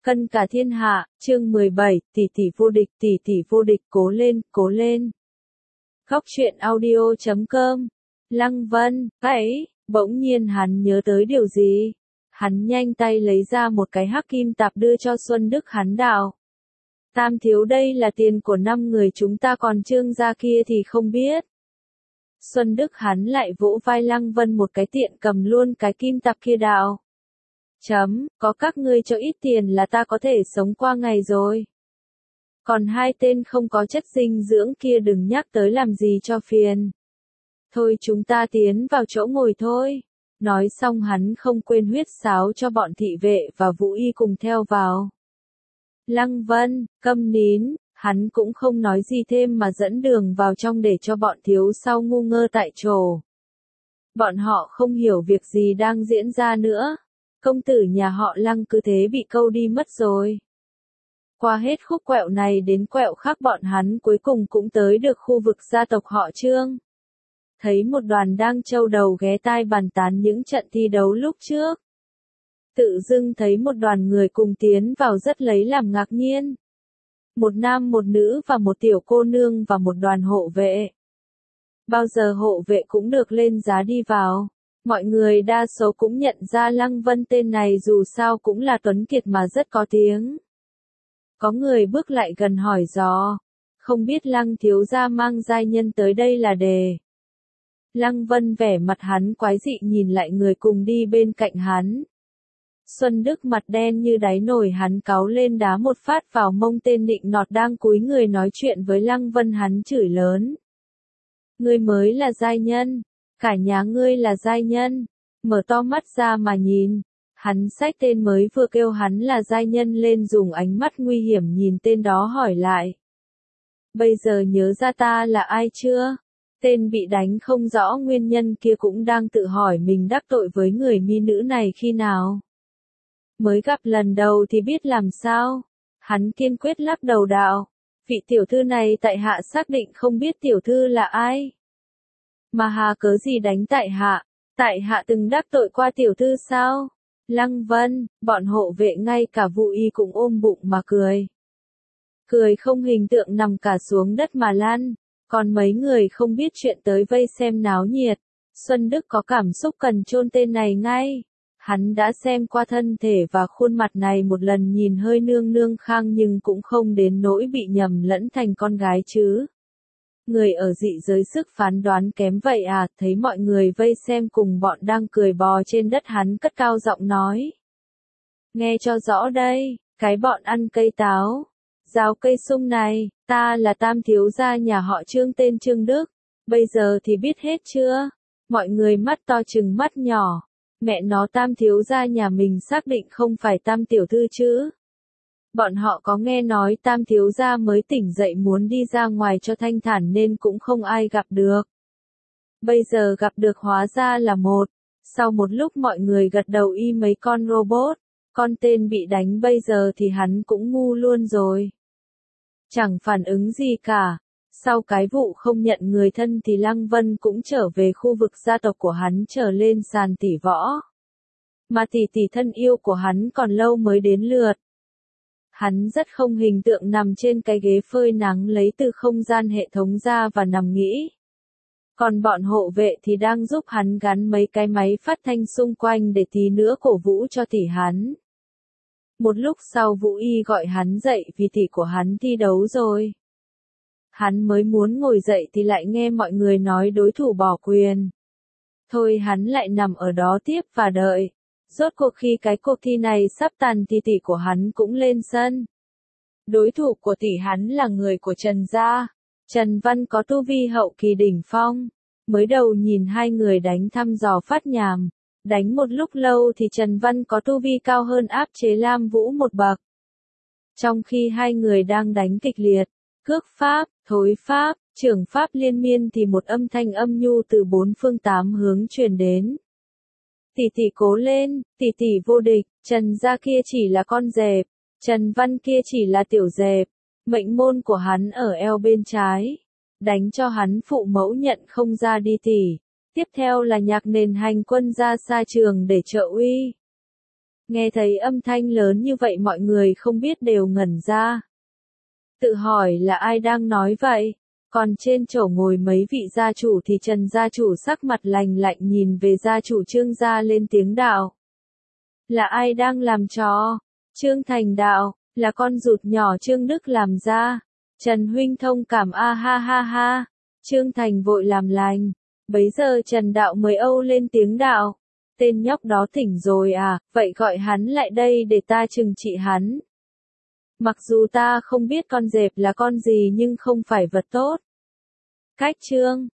Cân cả thiên hạ, chương 17, tỷ tỷ vô địch, cố lên, cố lên. Góc truyện audio.com. Lăng Vân, ấy, bỗng nhiên hắn nhớ tới điều gì. Hắn nhanh tay lấy ra một cái hắc kim tạp đưa cho Xuân Đức hắn đạo. Tam thiếu đây là tiền của 5 người chúng ta, còn Trương gia kia thì không biết. Xuân Đức hắn lại vỗ vai Lăng Vân một cái, tiện cầm luôn cái kim tạp kia đạo. Có các ngươi cho ít tiền là ta có thể sống qua ngày rồi. Còn hai tên không có chất dinh dưỡng kia đừng nhắc tới làm gì cho phiền. Thôi chúng ta tiến vào chỗ ngồi thôi. Nói xong hắn không quên huyết sáo cho bọn thị vệ và Vũ Y cùng theo vào. Lăng Vân, câm nín, hắn cũng không nói gì thêm mà dẫn đường vào trong để cho bọn thiếu sau ngu ngơ tại chỗ. Bọn họ không hiểu việc gì đang diễn ra nữa. Công tử nhà họ Lăng cứ thế bị câu đi mất rồi. Qua hết khúc quẹo này đến quẹo khác bọn hắn cuối cùng cũng tới được khu vực gia tộc họ Trương. Thấy một đoàn đang trâu đầu ghé tai bàn tán những trận thi đấu lúc trước. Tự dưng thấy một đoàn người cùng tiến vào rất lấy làm ngạc nhiên. Một nam một nữ và một tiểu cô nương và một đoàn hộ vệ. Bao giờ hộ vệ cũng được lên giá đi vào. Mọi người đa số cũng nhận ra Lăng Vân tên này dù sao cũng là tuấn kiệt mà rất có tiếng. Có người bước lại gần hỏi dò, không biết Lăng thiếu gia mang giai nhân tới đây là đề. Lăng Vân vẻ mặt hắn quái dị nhìn lại người cùng đi bên cạnh hắn. Xuân Đức mặt đen như đáy nồi, hắn cáu lên đá một phát vào mông tên nịnh nọt đang cúi người nói chuyện với Lăng Vân, hắn chửi lớn. Ngươi mới là giai nhân. Cả nhà ngươi là giai nhân. Mở to mắt ra mà nhìn. Hắn xách tên mới vừa kêu hắn là giai nhân lên, dùng ánh mắt nguy hiểm nhìn tên đó hỏi lại. Bây giờ nhớ ra ta là ai chưa? Tên bị đánh không rõ nguyên nhân kia cũng đang tự hỏi mình đắc tội với người mi nữ này khi nào. Mới gặp lần đầu thì biết làm sao. Hắn kiên quyết lắc đầu đạo. Vị tiểu thư này tại hạ xác định không biết tiểu thư là ai. Mà hà cớ gì đánh tại hạ từng đắc tội qua tiểu thư sao? Lăng Vân, bọn hộ vệ ngay cả Vũ Y cũng ôm bụng mà cười. Cười không hình tượng nằm cả xuống đất mà lăn, còn mấy người không biết chuyện tới vây xem náo nhiệt. Xuân Đức có cảm xúc cần chôn tên này ngay. Hắn đã xem qua thân thể và khuôn mặt này một lần, nhìn hơi nương nương khang nhưng cũng không đến nỗi bị nhầm lẫn thành con gái chứ. Người ở dị giới sức phán đoán kém vậy à? Thấy mọi người vây xem cùng bọn đang cười bò trên đất, hắn cất cao giọng nói. Nghe cho rõ đây, cái bọn ăn cây táo, rào cây sung này, ta là tam thiếu gia nhà họ Trương tên Trương Đức, bây giờ thì biết hết chưa? Mọi người mắt to chừng mắt nhỏ, mẹ nó, tam thiếu gia nhà mình xác định không phải tam tiểu thư chứ? Bọn họ có nghe nói tam thiếu gia mới tỉnh dậy muốn đi ra ngoài cho thanh thản nên cũng không ai gặp được. Bây giờ gặp được hóa ra là một. Sau một lúc mọi người gật đầu y mấy con robot. Con tên bị đánh bây giờ thì hắn cũng ngu luôn rồi. Chẳng phản ứng gì cả. Sau cái vụ không nhận người thân thì Lăng Vân cũng trở về khu vực gia tộc của hắn, trở lên sàn tỷ võ. Mà tỷ thân yêu của hắn còn lâu mới đến lượt. Hắn rất không hình tượng nằm trên cái ghế phơi nắng lấy từ không gian hệ thống ra và nằm nghĩ. Còn bọn hộ vệ thì đang giúp hắn gắn mấy cái máy phát thanh xung quanh để tí nữa cổ vũ cho tỷ hắn. Một lúc sau Vũ Y gọi hắn dậy vì tỷ của hắn thi đấu rồi. Hắn mới muốn ngồi dậy thì lại nghe mọi người nói đối thủ bỏ quyền. Thôi hắn lại nằm ở đó tiếp và đợi. Rốt cuộc khi cái cuộc thi này sắp tàn thì tỷ của hắn cũng lên sân. Đối thủ của tỷ hắn là người của Trần gia. Trần Văn có tu vi hậu kỳ đỉnh phong. Mới đầu nhìn hai người đánh thăm dò phát nhàm. Đánh một lúc lâu thì Trần Văn có tu vi cao hơn, áp chế Lam Vũ một bậc. Trong khi hai người đang đánh kịch liệt, cước pháp, thối pháp, trưởng pháp liên miên thì một âm thanh âm nhu từ bốn phương tám hướng truyền đến. Tỷ cố lên, tỷ vô địch, Trần gia kia chỉ là con dẹp, Trần Văn kia chỉ là tiểu dẹp, mệnh môn của hắn ở eo bên trái, đánh cho hắn phụ mẫu nhận không ra đi tỷ. Tiếp theo là nhạc nền hành quân ra xa trường để trợ uy. Nghe thấy âm thanh lớn như vậy mọi người không biết đều ngẩn ra. Tự hỏi là ai đang nói vậy? Còn trên chẩu ngồi mấy vị gia chủ thì Trần gia chủ sắc mặt lạnh lạnh nhìn về gia chủ Trương gia lên tiếng đạo. Là ai đang làm trò? Trương Thành đạo, là con rụt nhỏ Trương Đức làm ra. Trần huynh thông cảm a ha ha ha. Trương Thành vội làm lành. Bấy giờ Trần đạo mới âu lên tiếng đạo. Tên nhóc đó tỉnh rồi à, vậy gọi hắn lại đây để ta trừng trị hắn. Mặc dù ta không biết con dẹp là con gì nhưng không phải vật tốt. Cách chương